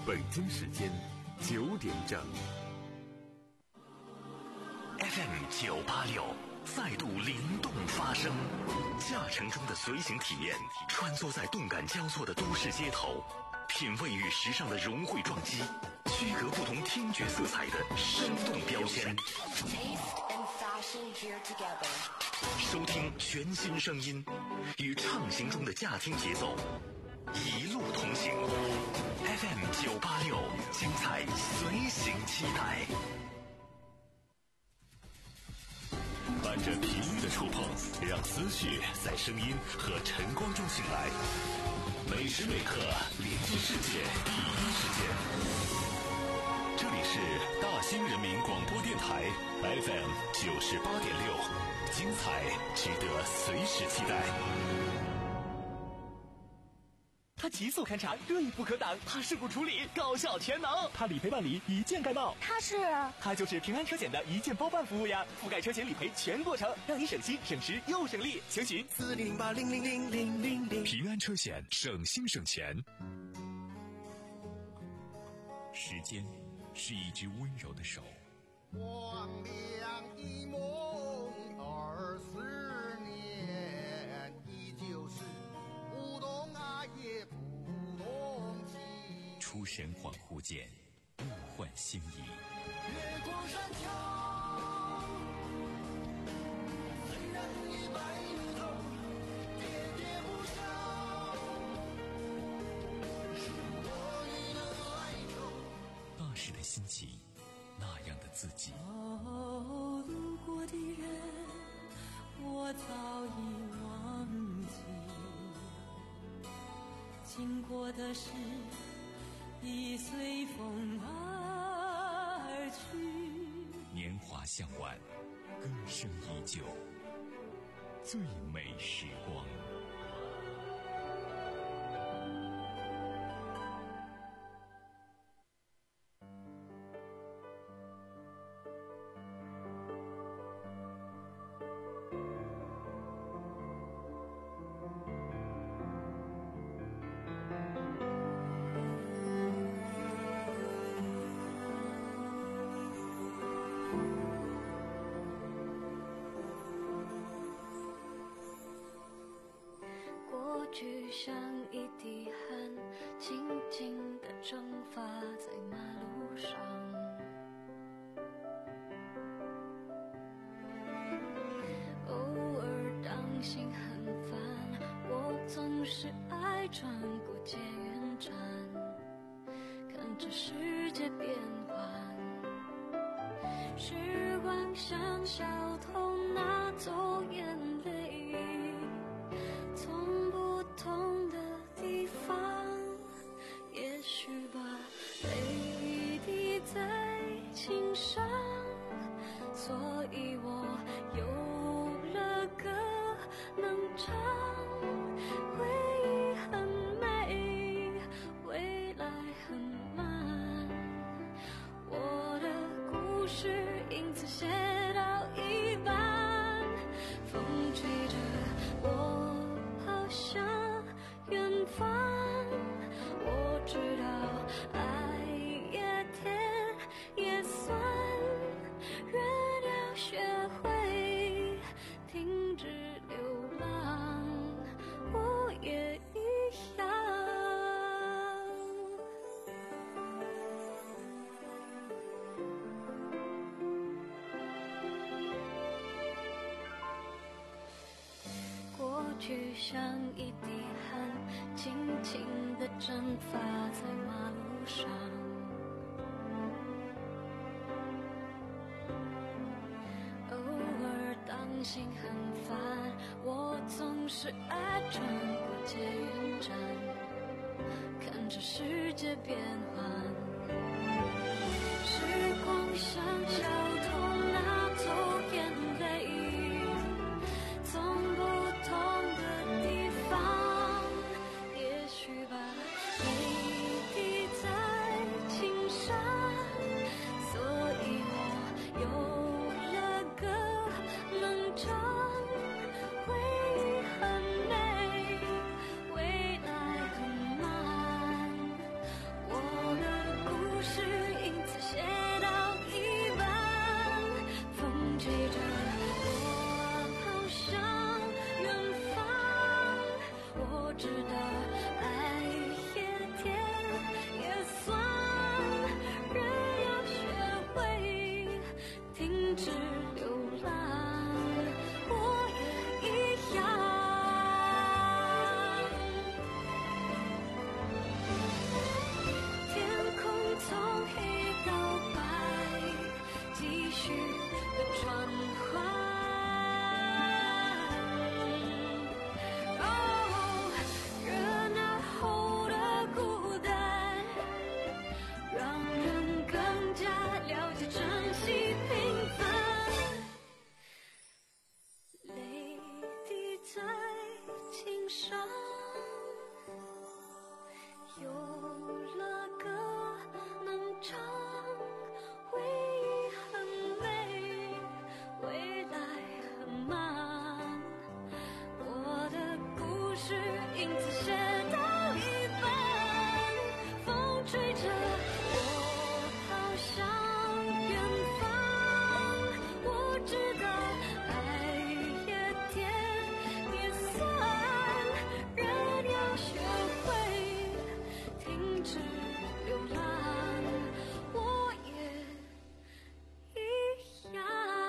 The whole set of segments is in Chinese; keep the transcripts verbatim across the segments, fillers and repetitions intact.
北京时间九点整。 F M 九八六再度灵动发声，驾乘中的随行体验，穿梭在动感交错的都市街头，品味与时尚的融汇撞击，区隔不同听觉色彩的生动标签。收听全新声音，与畅行中的驾听节奏，一路同行。F M 九八六，精彩随行期待。伴着频率的触碰，让思绪在声音和晨光中醒来。每时每刻连接世界第一时间。这里是大兴人民广播电台 F M 九十八点六，精彩值得随时期待。 它急速勘察，锐不可挡；它事故处理，高效全能；它理赔办理，一键盖帽。 它是， 它就是平安车险的一键包办服务呀，覆盖车险理赔全过程，让你省心省时又省力。详询四零零八零零零零零零。 平安车险，省心省钱。 时间是一只温柔的手， 光亮一梦二十年，依旧是不懂爱也不懂情。 出神恍惚间，物换星移。 月光山丘，虽然已白了头，喋喋不休，是我与的哀愁。 那时的心情，那样的自己。 哦，路过的人，我早已忘记；经过的事，已随风而去。 年华向晚，歌声依旧，最美时光。 去像一滴汗，轻轻地蒸发在马路上。偶尔当心很烦，我总是爱转过捷运站，看着世界变幻。时光像小偷拿走眼泪，从不同的地方，也许吧，泪滴在琴上，所以我有了歌能唱。回忆很美，未来很慢，我的故事因此写到一半，风吹着我好像远方，我知道爱也甜也酸，人要学会停止流浪，我也一样。过去像一滴汗，轻轻地蒸发在马路上。偶尔当心很烦，我总是爱转过捷运站，看着世界变幻。时光像小偷拿走眼泪，从不同的地方，也许吧，泪滴在琴上，所以我有了歌能唱。回忆很美，未来很慢，我的停止流浪，我也一样。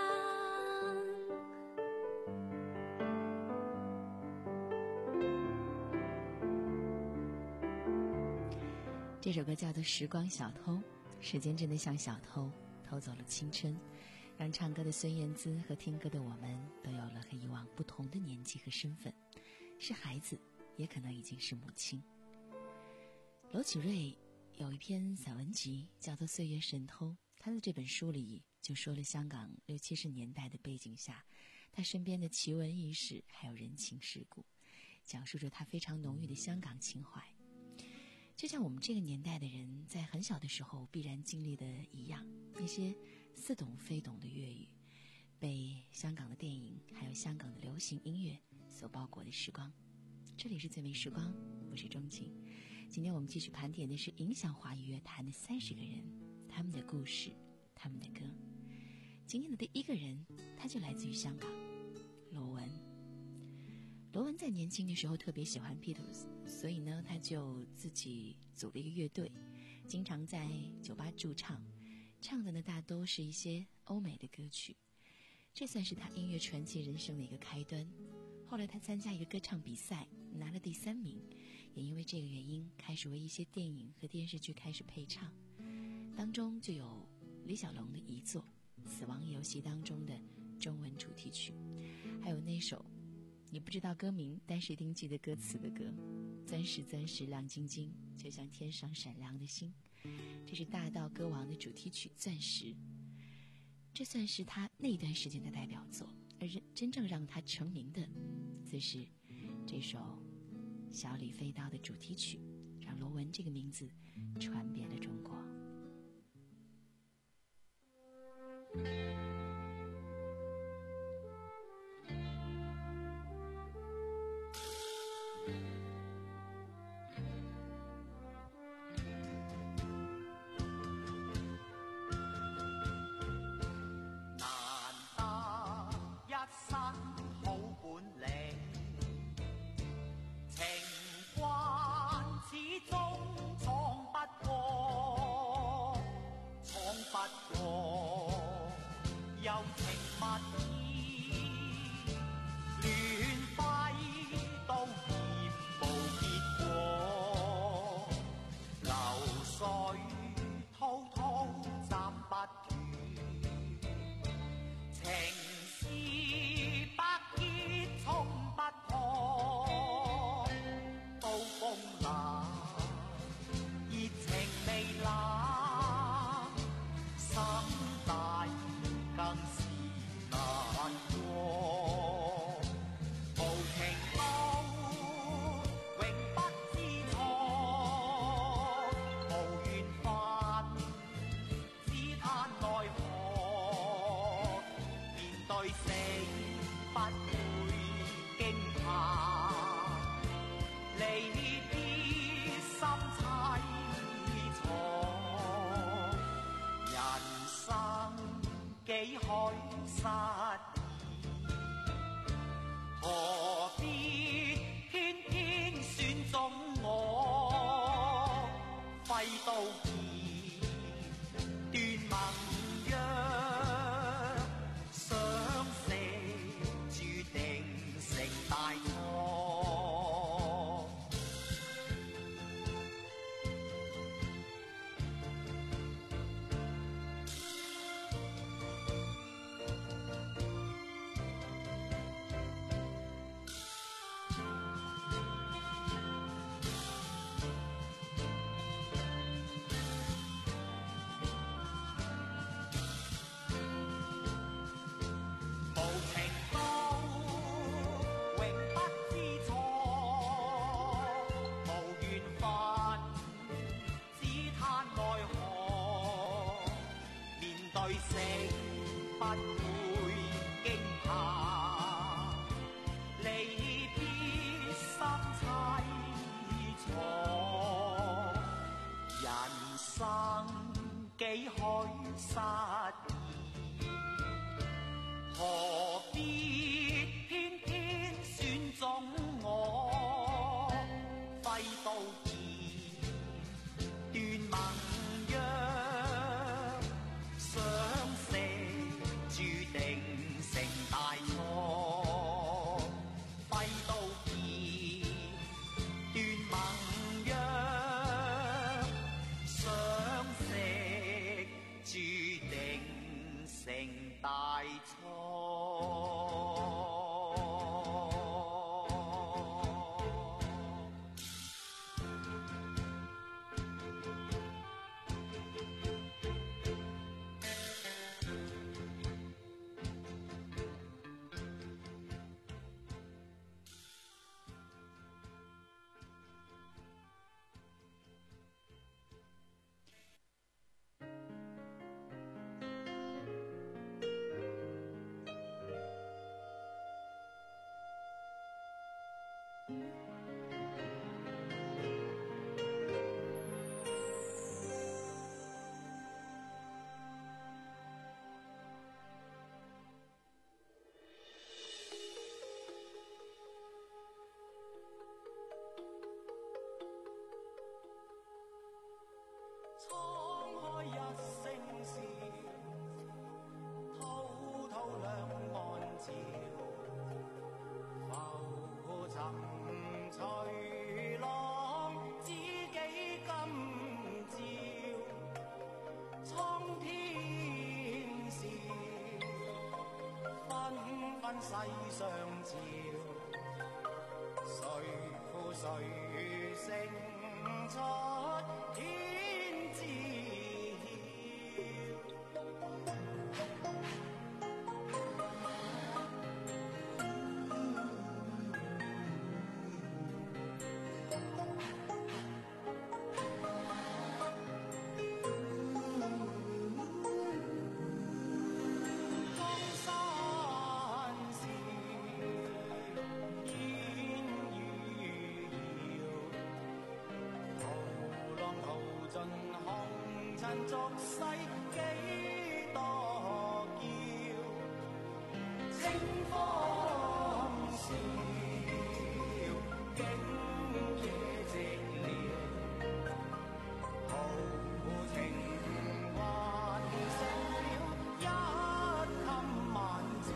这首歌叫做《时光小偷》，时间真的像小偷，偷走了青春，让唱歌的孙燕姿和听歌的我们都有了和以往不同的年纪和身份，是孩子，也可能已经是母亲。娄启瑞有一篇散文集叫做《岁月神偷》，他的这本书里就说了香港六七十年代的背景下，他身边的奇闻异事还有人情世故，讲述着他非常浓郁的香港情怀。就像我们这个年代的人在很小的时候必然经历的一样，那些似懂非懂的粤语，被香港的电影还有香港的流行音乐所包裹的时光。这里是最美时光，我是钟情。今天我们继续盘点的是影响华语乐坛的三十个人，他们的故事，他们的歌。今天的第一个人，他就来自于香港，罗文。罗文在年轻的时候特别喜欢 Beatles， 所以呢，他就自己组了一个乐队，经常在酒吧驻唱，唱的呢大多是一些欧美的歌曲。这算是他音乐传奇人生的一个开端。后来他参加一个歌唱比赛，拿了第三名，也因为这个原因开始为一些电影和电视剧开始配唱，当中就有李小龙的遗作《死亡游戏》当中的中文主题曲，还有那首你不知道歌名但是一定记得歌词的歌，钻石钻石亮晶晶，就像天上闪亮的星，这是大道歌王的主题曲《钻石》，这算是他那段时间的代表作。而真正让他成名的则是这首小李飞刀的主题曲，让罗文这个名字传遍了中国。 沧海一声笑，滔滔两岸潮，浮沉随浪，知己今朝。苍天笑，纷纷世上潮，谁负谁胜出天知俗世幾多嬌，清風笑，景野寂寥，豪情還剩了一襟晚照。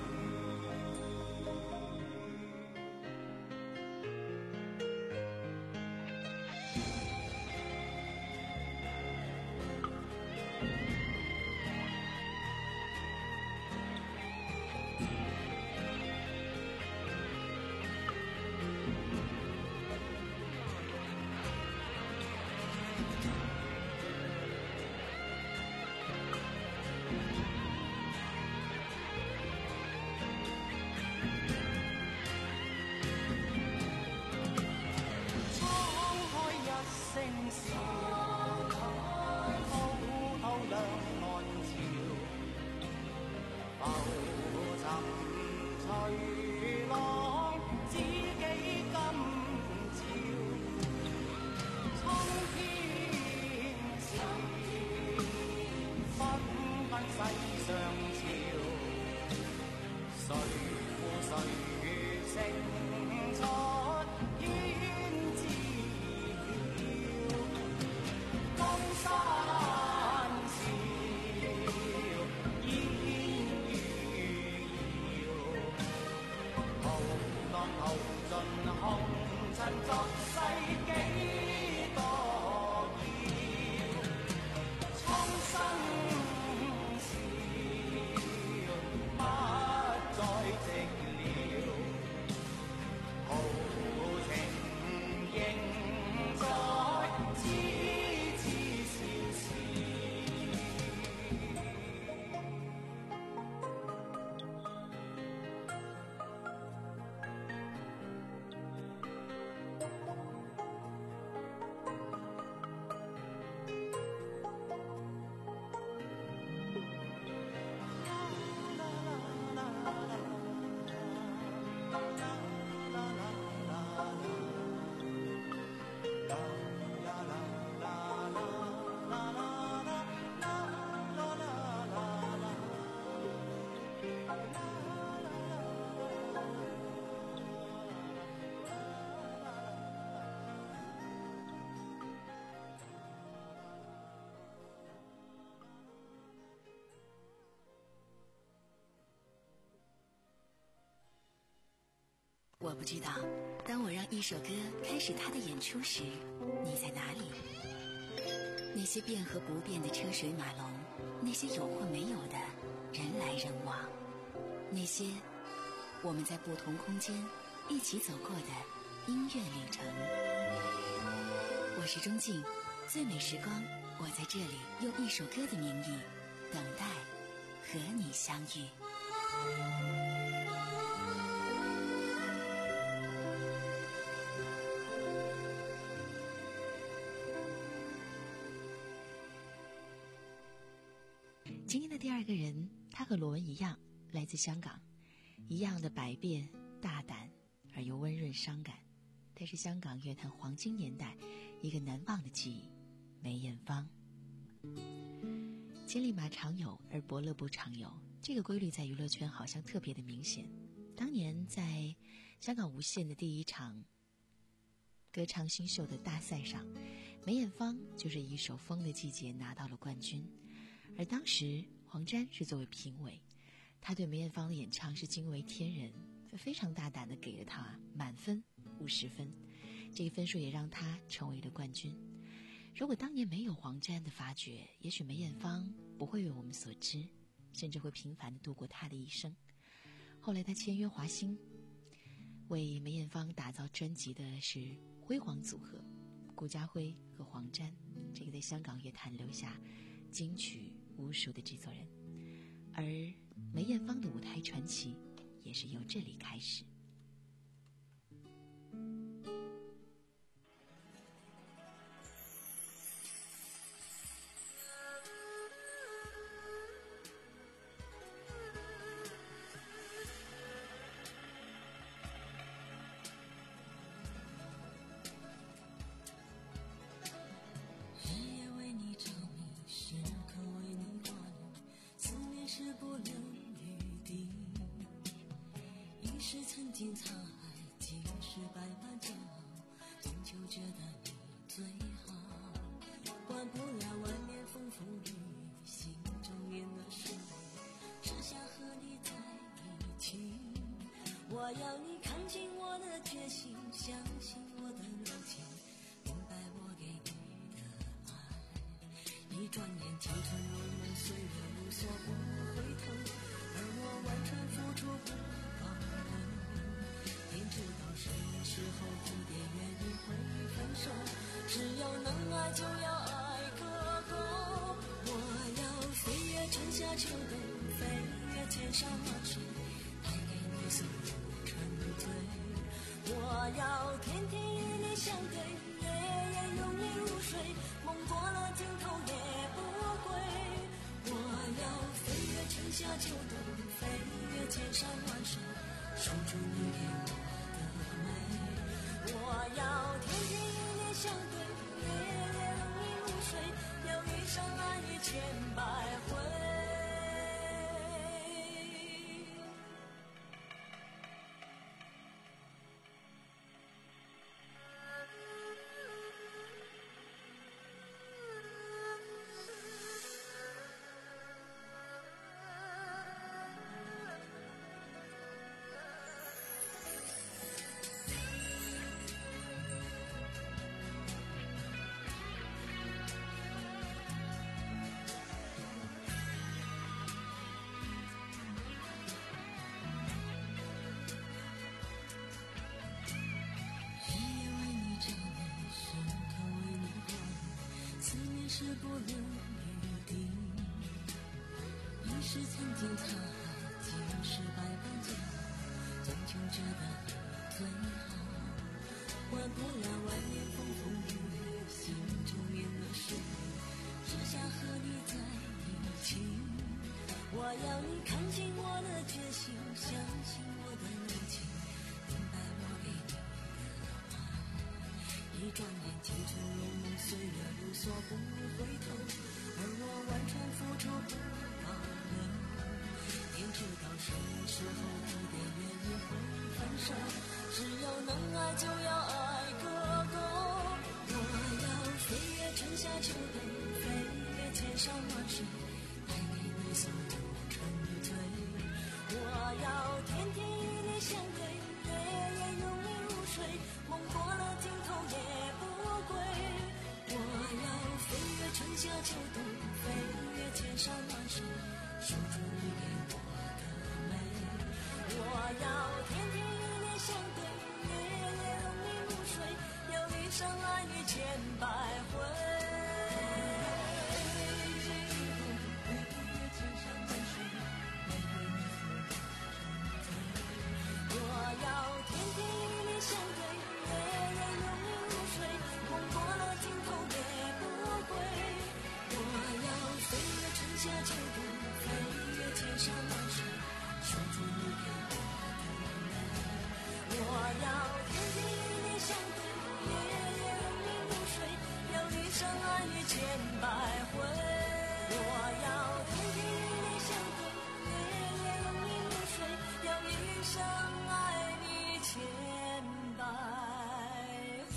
我不知道，当我让一首歌开始它的演出时，你在哪里？那些变和不变的车水马龙，那些有或没有的人来人往， 那些我们在不同空间一起走过的音乐旅程。我是钟静，最美时光，我在这里用一首歌的名义等待和你相遇。今天的第二个人，他和罗文一样来自香港，一样的百变大胆而又温润伤感，他是香港乐坛黄金年代一个难忘的记忆，梅艳芳。千里马常有，而伯乐不常有，这个规律在娱乐圈好像特别的明显。当年在香港无线的第一场歌唱新秀的大赛上，梅艳芳就是以一首《风的季节》拿到了冠军，而当时黄沾是作为评委，他对梅艳芳的演唱是惊为天人，非常大胆地给了她满分五十分，这个分数也让她成为了冠军。如果当年没有黄沾的发掘，也许梅艳芳不会为我们所知，甚至会平凡地度过她的一生。后来她签约华星，为梅艳芳打造专辑的是辉煌组合，顾嘉辉和黄沾，这个在香港乐坛留下金曲无数的制作人。而梅艳芳的舞台传奇也是由这里开始。 曾经沧海，即使百般煎熬，终究觉得你最好。管不了外面风风雨雨，心中念的是你，只想和你在一起。我要你看清我的决心，相信我的柔情，明白我给你的爱。一转眼青春如梦，岁月无所不回头，而我完全付出不保留。天知道什么时候地点原因会分手，只要能爱就要爱个够。我要飞越春夏秋冬，飞越千山万水，带给你所有沉醉。我要天天与你相对，夜夜拥你入睡，梦过了尽头也不归。我要飞越春夏秋冬，飞越千山万水，守住你给我的美。我要天天与你相对，夜夜拥你入睡，要一生爱你千百回。是不留余地，一时曾经沧海，即使百般煎熬，终究觉得你最好。管不了外面风风雨雨，心中念的是你，只想和你在一起。我要你看清我的决心，相信我的柔情，明白我给你的爱。一转眼青春如梦，岁月无所不回头，而我完全付出不保留。天知道什么时候地点原因会分手，只要能爱就要爱个够。我要飞越春夏秋冬，飞越千山万水，带给你所有沉醉。我要天天与你相对，夜夜拥你入睡，梦过了尽头也不归。我要飞越春夏秋冬，飞越千山万水，守住你给我的美。 我要天天与你相对，夜夜拥你入睡，要一生爱你千百回。我要天天与你相对，夜夜拥你入睡，梦过了尽头也不归。我要飞越春夏秋冬，飞越千山万水，守住你给我的美。我要天天与你相对，夜夜拥你入睡，要一生爱你千百回。我要天天与你相对，夜夜拥你入睡，要一生爱你千百回。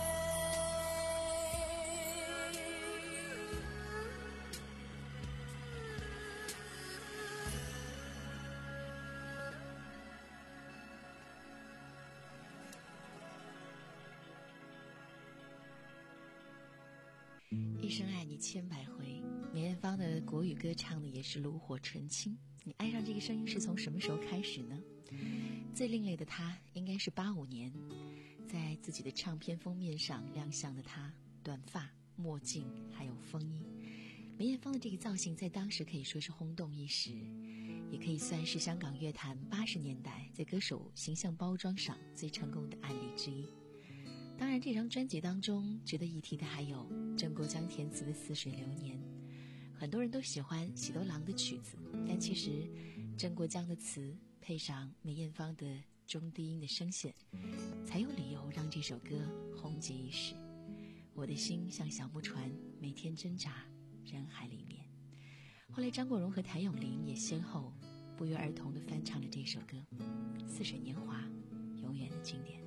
一生爱你千百回，梅艳芳的国语歌唱的也是炉火纯青。你爱上这个声音是从什么时候开始呢？最另类的她应该是八五年，在自己的唱片封面上亮相的她，短发、墨镜还有风衣。梅艳芳的这个造型在当时可以说是轰动一时，也可以算是香港乐坛八十年代在歌手形象包装上最成功的案例之一。当然，这张专辑当中值得一提的还有郑国江填词的《似水流年》。很多人都喜欢喜多郎的曲子，但其实郑国江的词配上梅艳芳的中低音的声线，才有理由让这首歌红极一时。我的心像小木船，每天挣扎人海里面。后来张国荣和谭咏麟也先后不约而同地翻唱了这首歌，似水年华，永远的经典。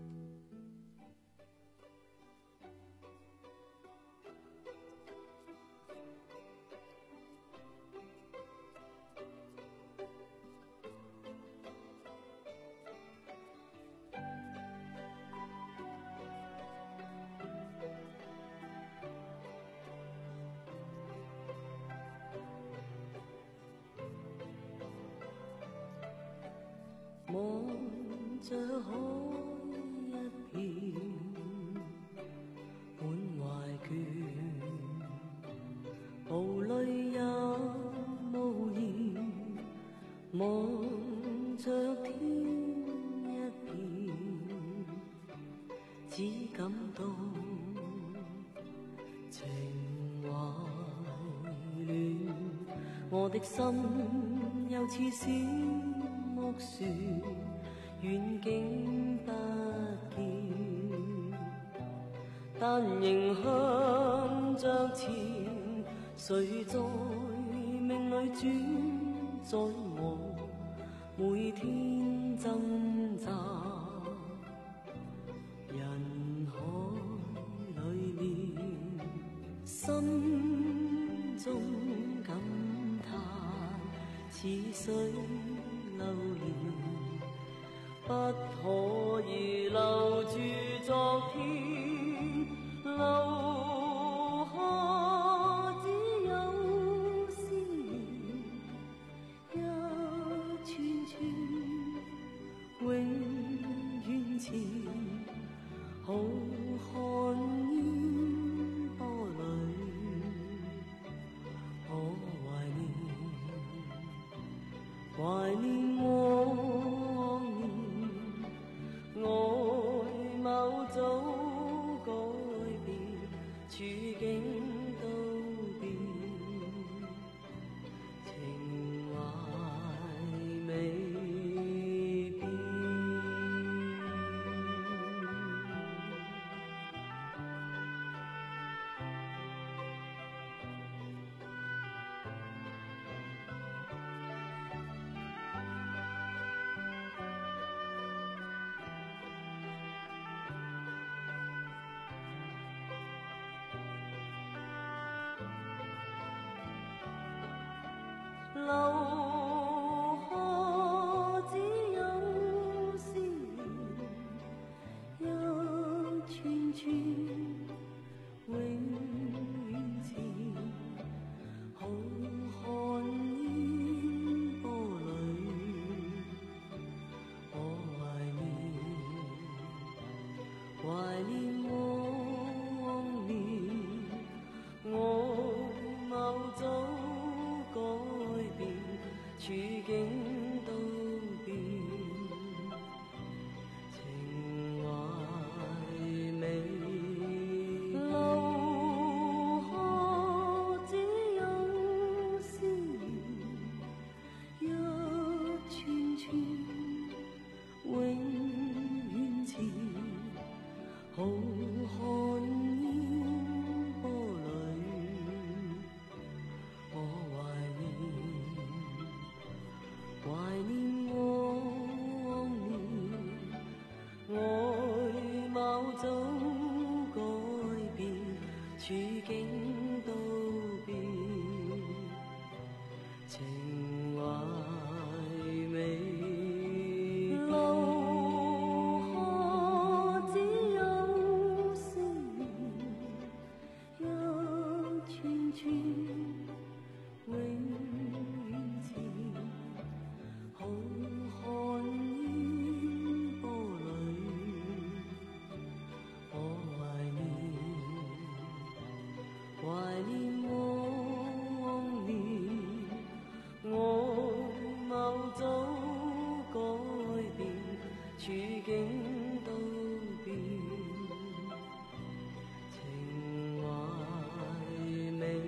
望着海一片滿懷倦，無淚也無言，望着天一片，只感到情懷亂，我的心又似小木船，遠景不見，但仍向着前。誰在命裏轉，在我每天掙扎，人海裏面，心中感嘆，似水流年，不可以留住昨天，留下只有思念，一串串永遠前，浩瀚煙波裏，我懷念。懷念往年，外貌早改變，處境都變，情懷未變。留下只有思念，一串串永遠前，浩瀚煙波裏， 處境都變，情懷美。路可只有思念，一串串永遠前，浩瀚煙波裏，我懷念，懷念往年，外貌早改變，處境都變，情懷美。路可只有思念，一串串永遠前，浩瀚煙波裏，我懷念，懷念往年，外貌早改變，處境都變，情懷美。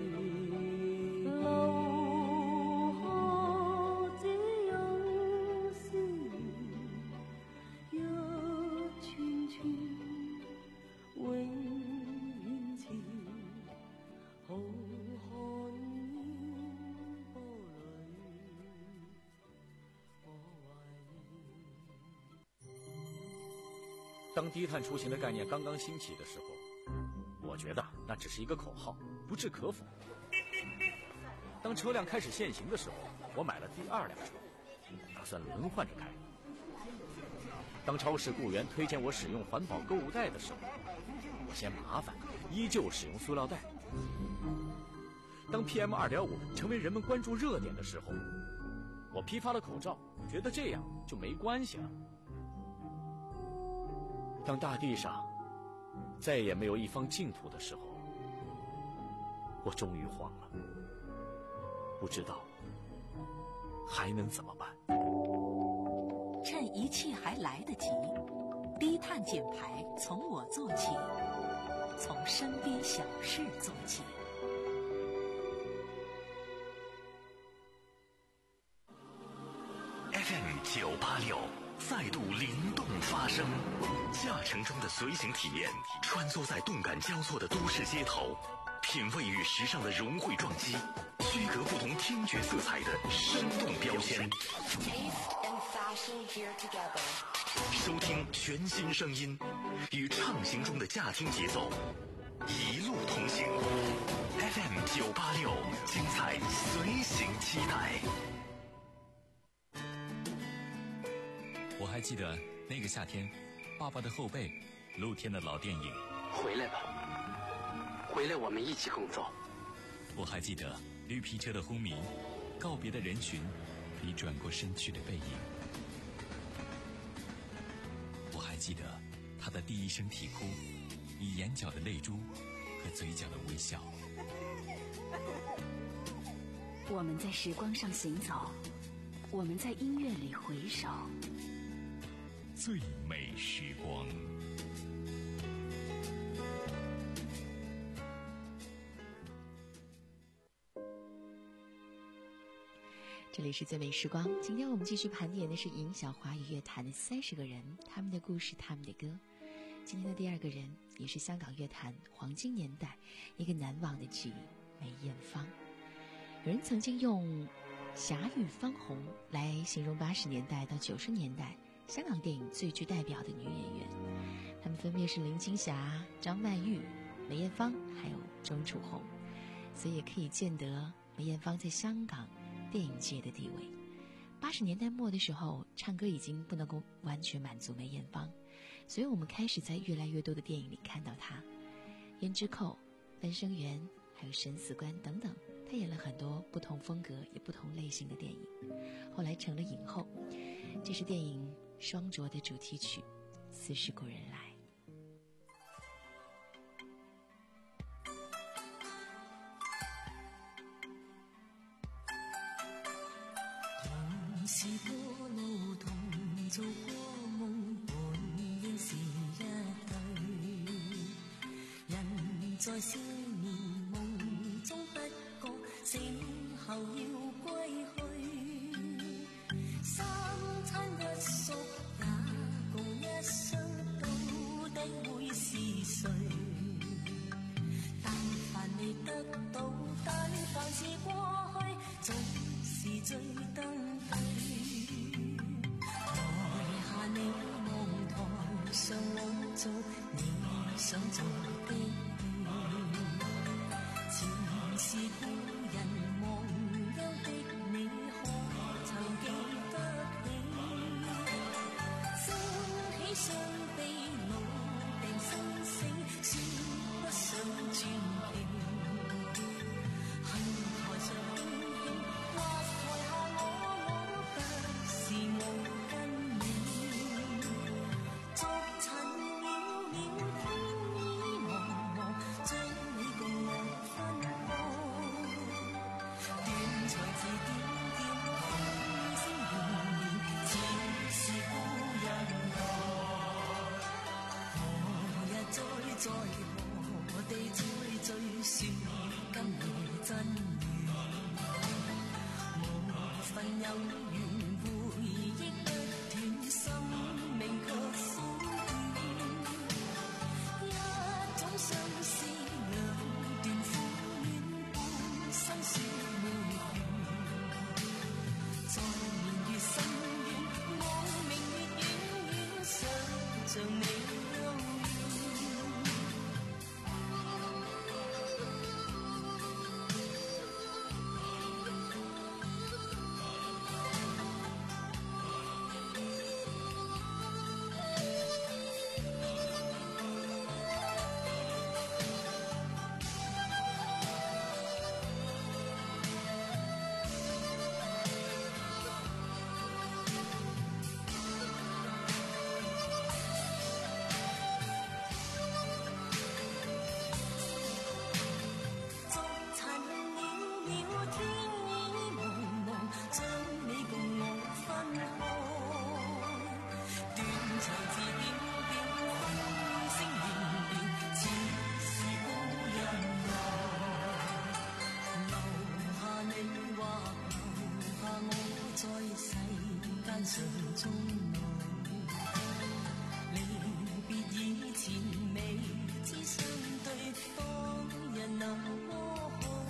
路可只有思念，一串串永遠前，浩瀚煙波裏，我懷念。 当低碳出行的概念刚刚兴起的时候，我觉得那只是一个口号，不置可否。当车辆开始限行的时候，我买了第二辆车，打算轮换着开。当超市雇员推荐我使用环保购物袋的时候，我嫌麻烦，依旧使用塑料袋。当 P M 二点五 成为人们关注热点的时候，我批发了口罩，觉得这样就没关系了。当大地上再也没有一方净土的时候，我终于慌了，不知道还能怎么办。 趁一切还来得及，低碳减排从我做起，从身边小事做起。 F M 九八六再度灵动发声，驾乘中的随行体验，穿梭在动感交错的都市街头，品味与时尚的融汇撞击，区隔不同听觉色彩的生动标签。收听全新声音，与畅行中的驾听节奏，一路同行。F M 九八六，精彩随行期待。 我还记得那个夏天，爸爸的后背，露天的老电影。 回来吧，回来我们一起工作。 我还记得绿皮车的轰鸣，告别的人群，你转过身去的背影。我还记得他的第一声啼哭，你眼角的泪珠和嘴角的微笑。 我们在时光上行走，我们在音乐里回首。 最美时光。 这里是最美时光，今天我们继续盘点的是影响华语乐坛的三十个人，他们的故事，他们的歌。今天的第二个人也是香港乐坛黄金年代一个难忘的记忆，梅艳芳。有人曾经用霞玉芳红来形容八十年代到九十年代香港电影最具代表的女演员，她们分别是林青霞、张曼玉、梅艳芳还有钟楚红，所以也可以见得梅艳芳在香港电影界的地位。八十年代末的时候，唱歌已经不能够完全满足梅艳芳，所以我们开始在越来越多的电影里看到她。胭脂扣、半生缘还有审死官等等，她演了很多不同风格也不同类型的电影，后来成了影后。这是电影双啄的主题曲《似是故人来》。 是多路同做过夢，本應是一對。人在少年夢中不覺，醒後要歸去。三餐一宿也共一生，到底會是誰？但凡未得到，但凡是過去，總是最登對。台下你望台上我做你想做的戲，前是故人忘憂的你，可曾記得起？升起雙臂老病生死，算不上傳奇。恨台上輕輕，或台下我我不是我跟你。昨塵渺渺，天意茫茫，將你共我分開。斷腸字點點，風聲綿綿，似是故人來。何日再在何地再聚，說今夜真緣。無份有緣，回憶不斷，生命卻苦短。一種相思，兩段苦戀，半生說沒完。在年月深遠，望明月遠遠，想像你幽怨。昨塵渺渺，天意茫茫，將你共我分開。斷腸字點點，風聲綿綿，似是故人來。留下你或留下我，在世間上終老。離別以前，未知相對，當日那麼好。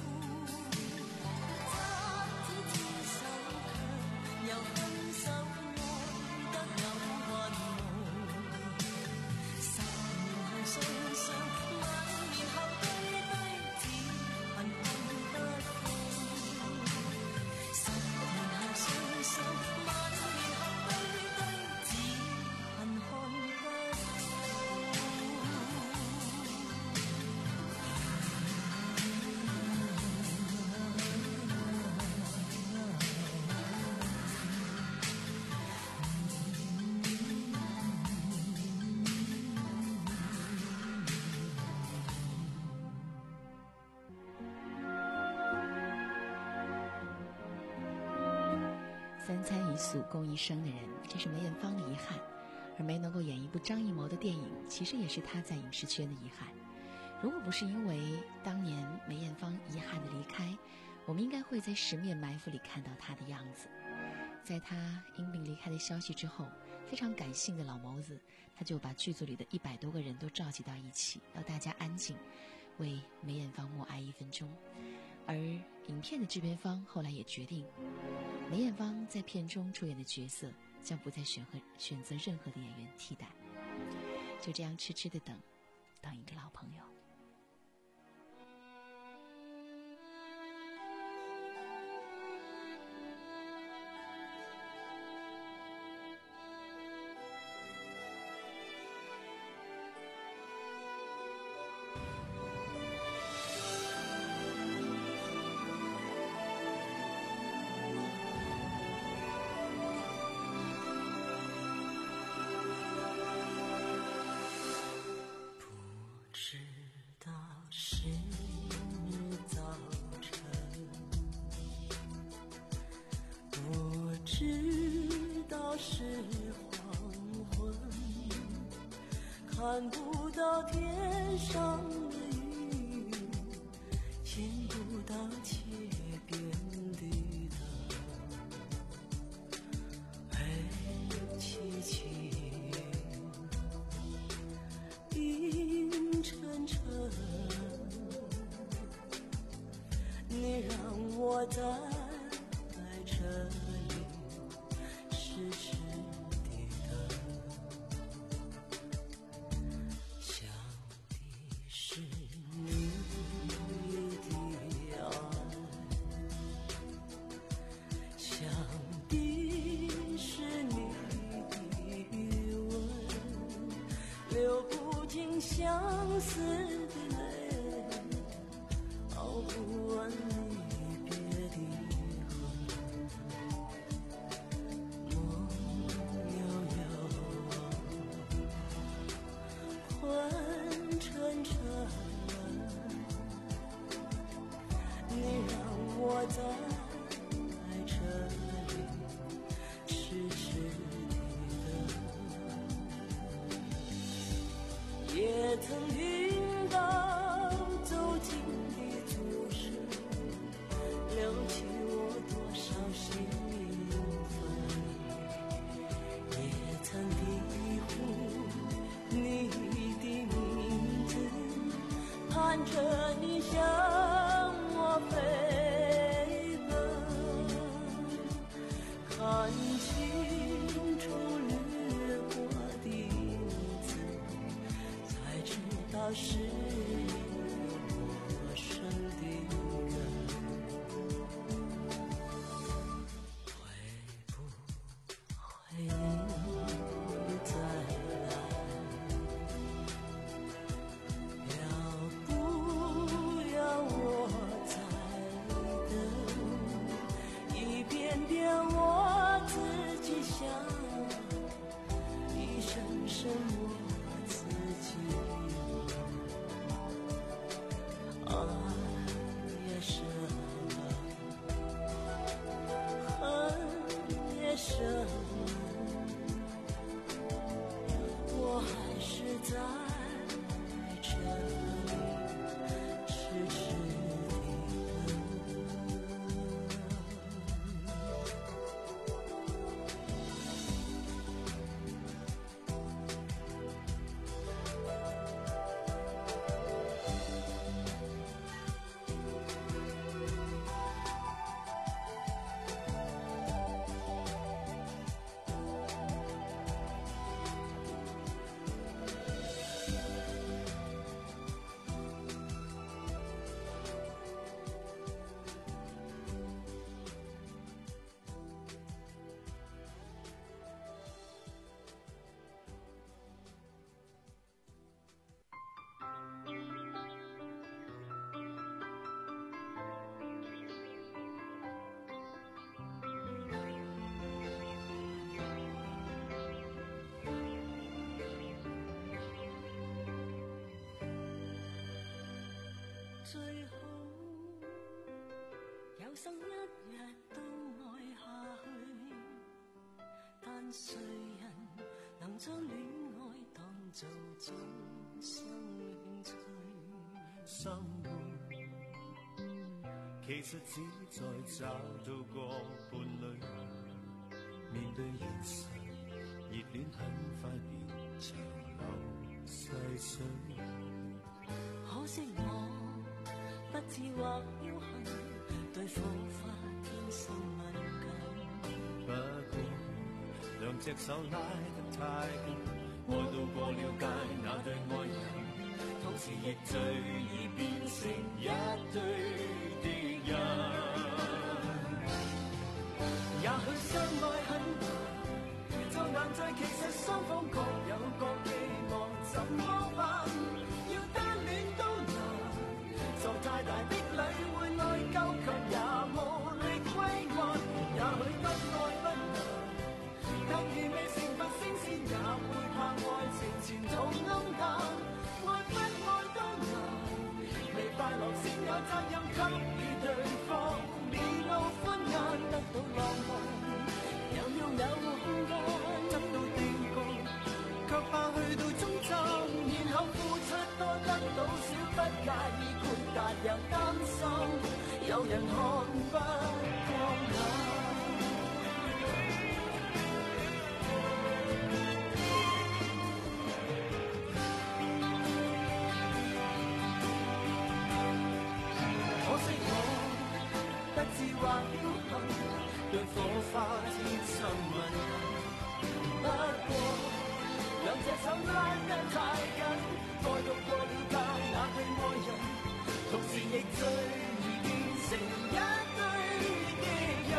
執子之手，卻又分手，愛得有雲霧。十年後相想，萬年後對對，只恨看不見。十年後相想，萬年後對對，只恨看不見。 三餐一宿共一生的人，这是梅艳芳的遗憾。而没能够演一部张艺谋的电影，其实也是她在影视圈的遗憾。如果不是因为当年梅艳芳遗憾的离开，我们应该会在《十面埋伏》里看到她的样子。在她因病离开的消息之后，非常感性的老谋子，他就把剧组里的一百多个人都召集到一起，要大家安静，为梅艳芳默哀一分钟。而影片的制片方后来也决定，梅艳芳在片中出演的角色将不再选和选择任何的演员替代。就这样痴痴的等，等一个老朋友。 是看不到天上的云，见不到街边的灯，黑漆漆，阴沉沉，你让我在这里痴痴地等，想的是你的爱，想的是你的吻，流不尽相思的泪，熬不完离别的梦悠悠，昏沉沉，你让我在这里痴痴地等，也曾听到走近的足声，撩起我多少心扉，也曾低呼你的名字，盼着你向我飞奔，看清楚掠过的影子，才知道是陌生的人。会不会你再来？要不要我再等？一遍遍我自己想，一声声我自己爱也深，恨也深，我还是在这里痴痴地最好有生一日都愛下去，但誰人能將戀愛當做終生興趣？ 生活其實只在找到個伴侶，面對現實，熱戀很快變長流細水。 可惜我不智或僥倖，對火花天生敏感。 不過兩隻手拉得太緊，愛到過了界那對愛人，同時亦最易變成一對敵人。 也許相愛很難，就難在其實雙方各有各期望，怎麼辦？要單戀都難，受太大的禮會內疚，卻也無力歸還。也許不愛不難，但如未成佛升仙，也會怕愛情前途暗淡。愛不愛都難，未快樂先有責任給予對方。 有人看不過眼。可惜我不智或僥倖，讓火花接近吻近。不過兩隻手拉得太緊，愛到過了界那對愛人，同時亦最易變成一對敵人。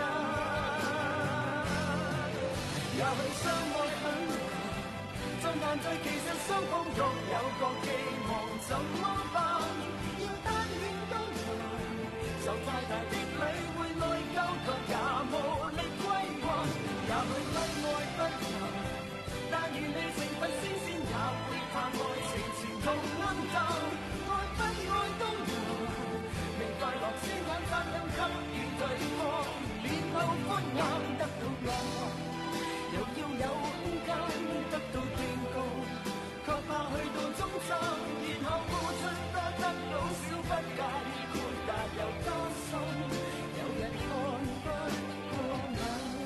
也許相愛很難，在難在其實雙方各有各寄望，怎麼辦？要單戀都難，受太大的禮會內疚，卻也無力歸還。也許不愛不難，但願你成佛先先也會盼愛情前途暗淡。愛不愛都難，明快樂先眼發亮給予對方，臉後歡顏得到愛，又要有空間得到斷告，卻怕去到終站，然後付出多得到少，不介意豁達又擔心，有人看不過眼。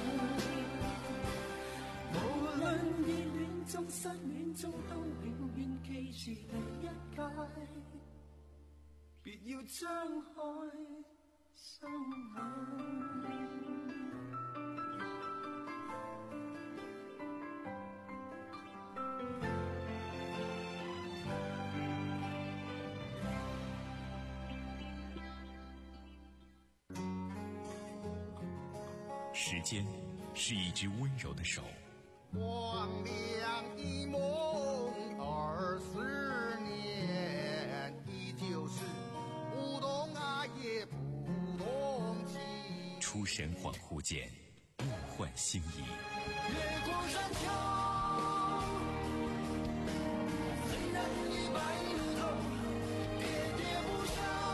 無論熱戀中失戀中，都永遠記住第一屆，別要張開雙眼。 时间是一只温柔的手， 光亮一梦二十年，依旧是不懂爱也不懂情。 出神恍惚间，物换星移。 越过山丘，虽然已白头，喋喋不休，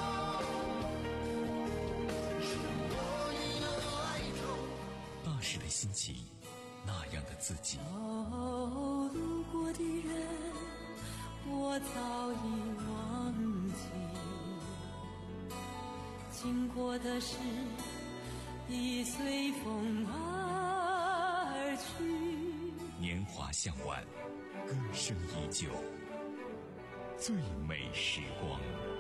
是我与了哀愁。 那时的心情，那样的自己。 哦，路过的人，我早已忘记；经过的事，已随风而去。 年华向晚，歌声依旧，最美时光。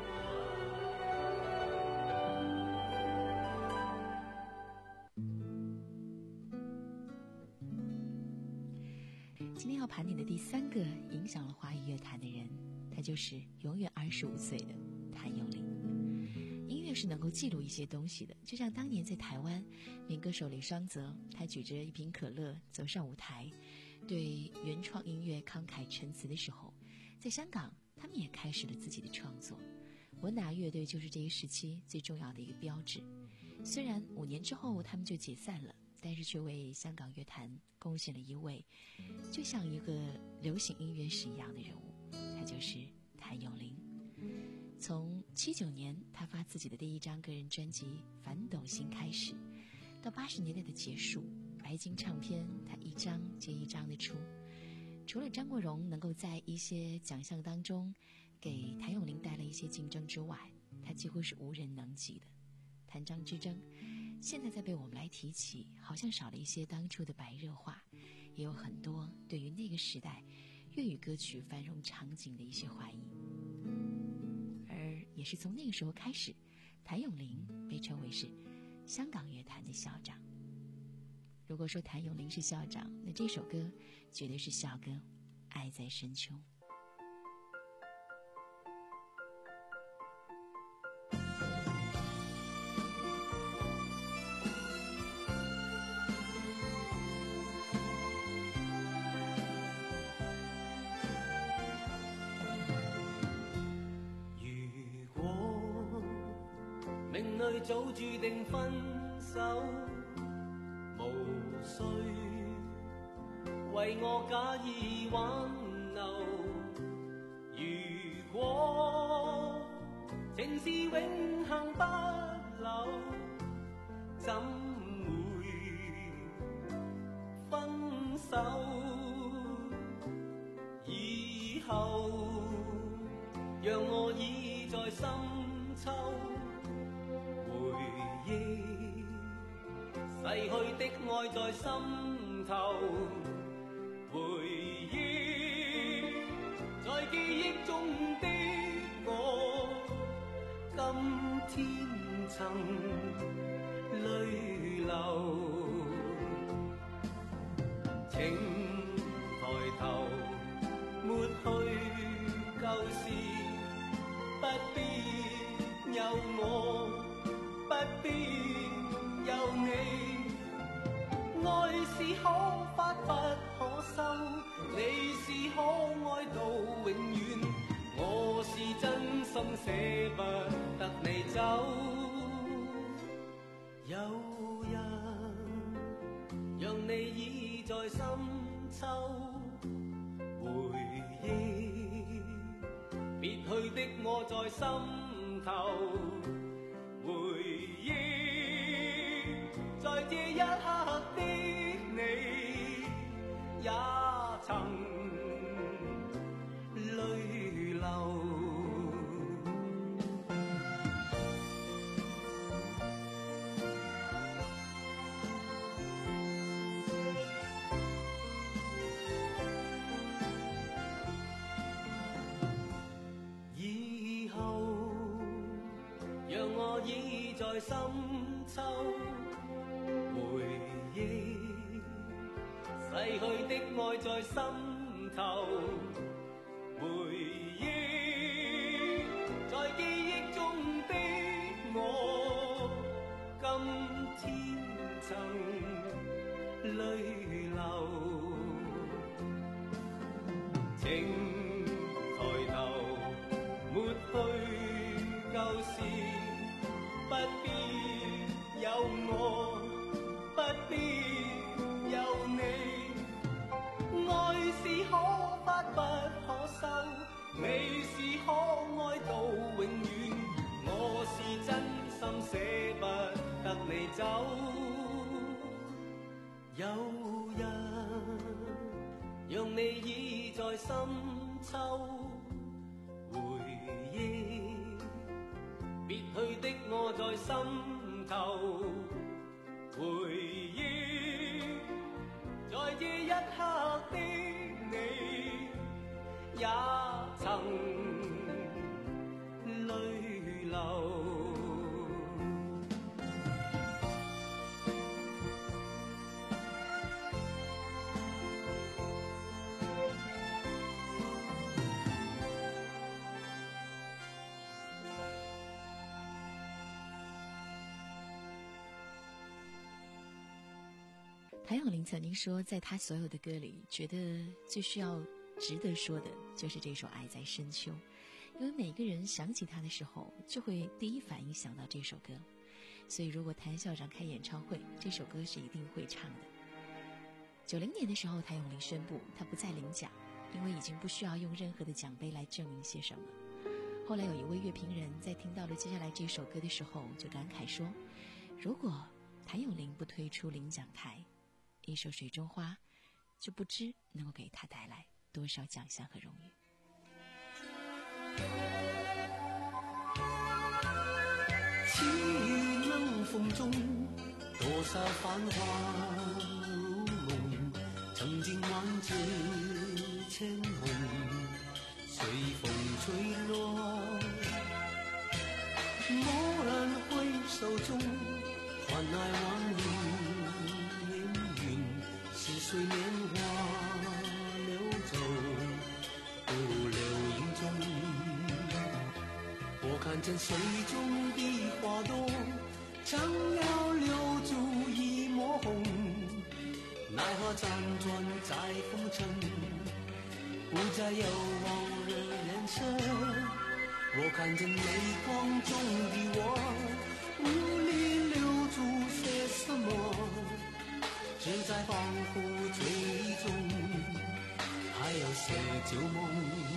今天要盘点的第三个影响了华语乐坛的人，他就是永远二十五岁的谭咏麟。音乐是能够记录一些东西的，就像当年在台湾，民歌手李双泽，他举着一瓶可乐走上舞台，对原创音乐慷慨陈词的时候，在香港他们也开始了自己的创作。文达乐队就是这一时期最重要的一个标志。虽然五年之后他们就解散了，但是却为香港乐坛贡献了一位就像一个流行音乐史一样的人物，他就是谭咏麟。从七九年他发自己的第一张个人专辑《反斗星》开始，到八十年代的结束，白金唱片他一张接一张的出。除了张国荣能够在一些奖项当中给谭咏麟带来一些竞争之外，他几乎是无人能及的。谭张之争现在再被我们来提起，好像少了一些当初的白热化，也有很多对于那个时代粤语歌曲繁荣场景的一些怀疑。而也是从那个时候开始，谭咏麟被称为是香港乐坛的校长。如果说谭咏麟是校长，那这首歌绝对是校歌《爱在深秋》。 命裏早注定分手，無需為我假意挽留。如果情是永恆不朽，怎會分手？以後讓我倚在深秋。回逝去的愛在心頭，回憶在記憶中的我，今天曾淚流。請抬頭，抹去舊事，不必有我，不必有你。愛是可發不可收，你是可愛到永遠，我是真心捨不得你走。有人讓你已在深秋，回憶別去的我在心頭，回憶在這一刻的你也曾淚流。以後讓我倚在深秋，回憶逝去的愛在心頭，回憶在記憶中的我，今天曾淚流。請抬頭，抹去舊事，不必有我，不必有你。愛是可發不可收，你是可愛到永遠，我是真心捨不得你走。有人讓你倚在深秋，回憶別去的我在心頭，回憶在這一刻的你也曾淚流。 谭咏麟曾经说，在他所有的歌里，觉得最需要值得说的就是这首《爱在深秋》，因为每个人想起他的时候，就会第一反应想到这首歌，所以如果谭校长开演唱会，这首歌是一定会唱的。九零年的时候，谭咏麟宣布他不再领奖，因为已经不需要用任何的奖杯来证明些什么。后来有一位乐评人在听到了接下来这首歌的时候，就感慨说，如果谭咏麟不退出领奖台，一首《水中花》就不知能够给他带来多少奖项和荣誉。 凄冷風中，多少繁華如夢，曾經萬紫千紅，隨風吹落。驀然回首中，換來往日似水年華流走，不如流雲中。我看見水中的花朵，將要留住一抹紅，奈何輾轉在風塵，不再有往日顏色。我看見淚光中的我，無力留住些什麼，只在恍惚追蹤，還有誰舊夢？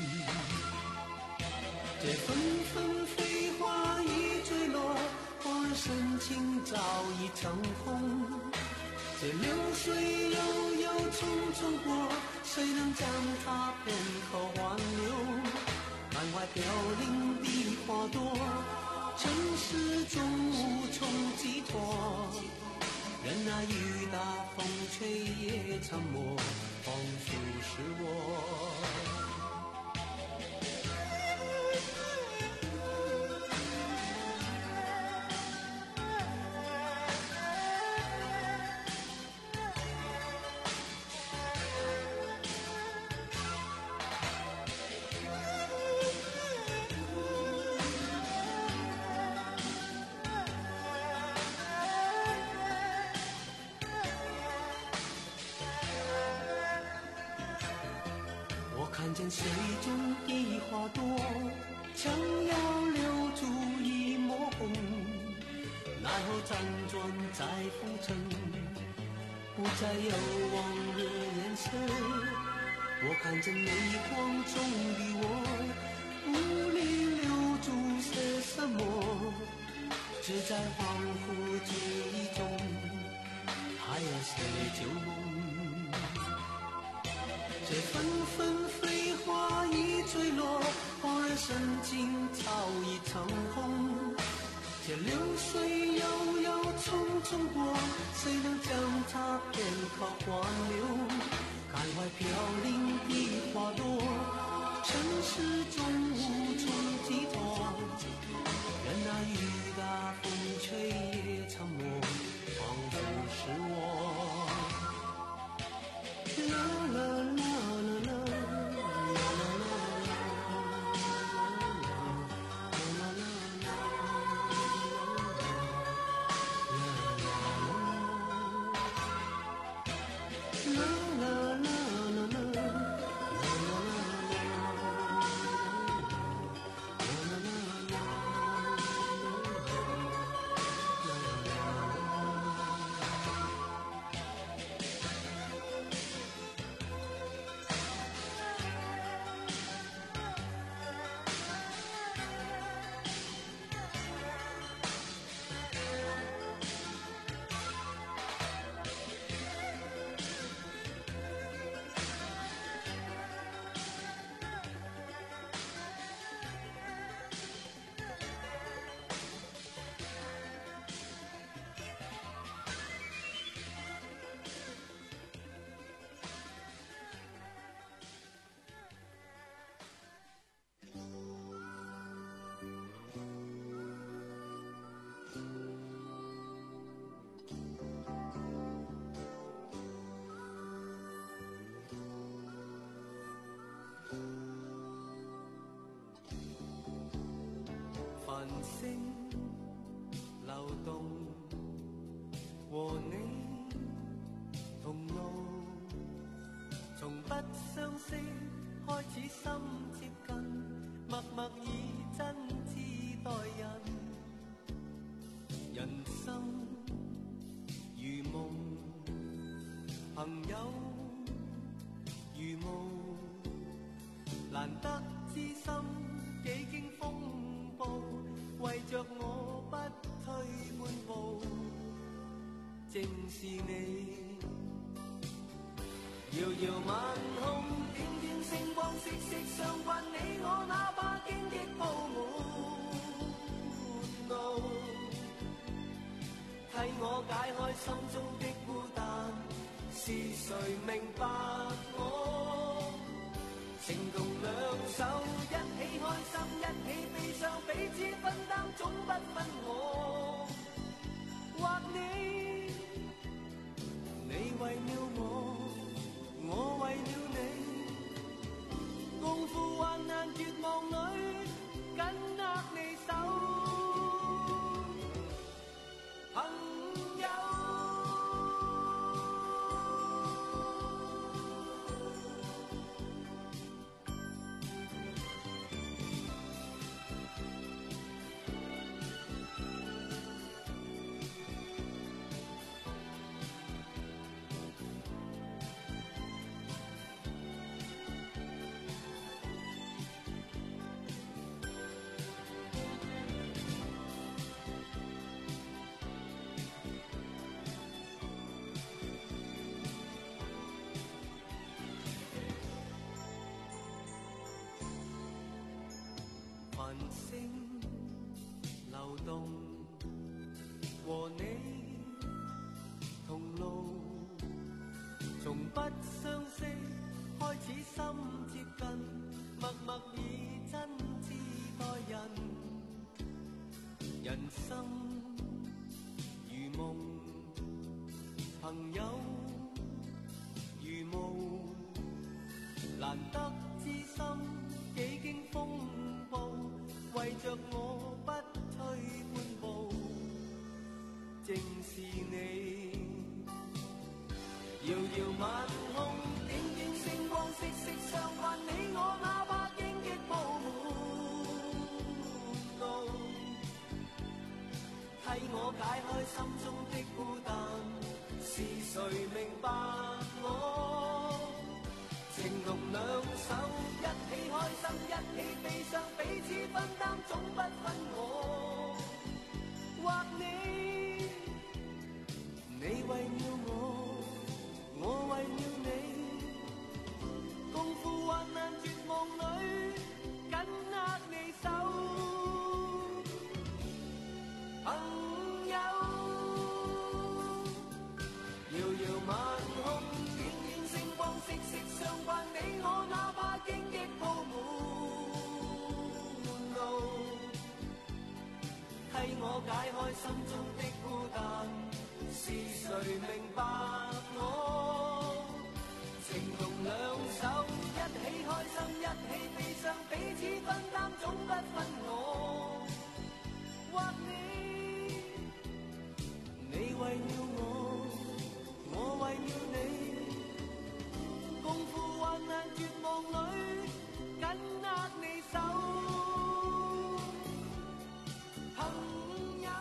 這紛紛飛花已墜落，花兒深情早已成空。這流水悠悠匆匆過，誰能將它片刻挽留？滿懷飄零的花朵，城市中無從寄託。 任那雨打风吹也沉默，仿佛是我。看见水中的花朵，将要留住一抹红，奈何辗转在风尘，不再有往日颜色。我看见泪光中的我，无力留住些什么，只在恍惚记忆中，还有些旧梦。这纷纷飞花已坠落，恍然神境早已成空。这流水悠悠匆匆过，谁能将它片刻挽留？开怀飘零的花朵，尘世中无从寄托。任那雨打风吹也沉默，仿佛是我。啦啦啦。繁星流動，和你同路，從不相識開始心接近，默默以真摯待人。人生如夢，朋友如霧，難得知心幾經風暴，為着我不退半步，正是你。遙遙晚空，點點星光，息息相關你我，哪怕荊棘鋪滿路，替我解開心中的孤單，是誰明白我？情共兩手，一起開心，一起悲傷，彼此分擔，總不分我或你。你為了我，我為了你，共赴患難絕望裏，緊握你手，朋友。 默默以真摯待人，人生如夢，朋友如霧，難得知心幾經風暴，為着我不退半步，正是你。遙遙晚空，點點星光，息息相關，你我哪怕荊棘鋪滿路，替我解開心中的孤單，是誰明白我？情同兩手，一起開心，一起悲傷，彼此分擔，總不分我或你。你為了我，我為了你，共赴患難絕望裏，緊握你手，朋友。遙遙晚空，點點星光，息息相關，你我哪怕荊棘鋪滿路，替我解開心中的孤單，是誰明白我？情同兩手，一起開心，一起悲傷，彼此分擔，總不分我或你。你為了我，我為了你，共赴患難絕望裏，緊握你手，朋友。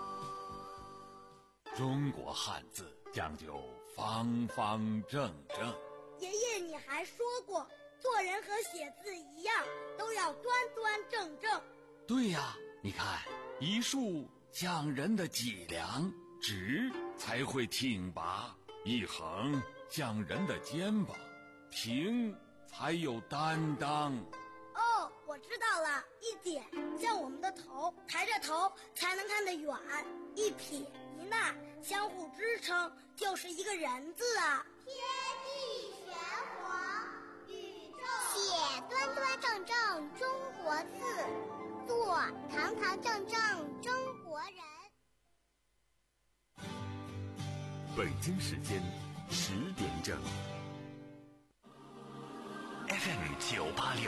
中国汉字讲究方方正正。 爷爷，你还说过，做人和写字一样，都要端端正正。 对呀，你看，一竖像人的脊梁，直才会挺拔；一横像人的肩膀，平才有担当。 哦，我知道了，一点像我们的头，抬着头才能看得远；一撇一捺相互支撑，就是一个人字啊。 天地玄黄，宇宙写端端正正中国字，做堂堂正正中国人。 北京时间十点整。 F M 九八六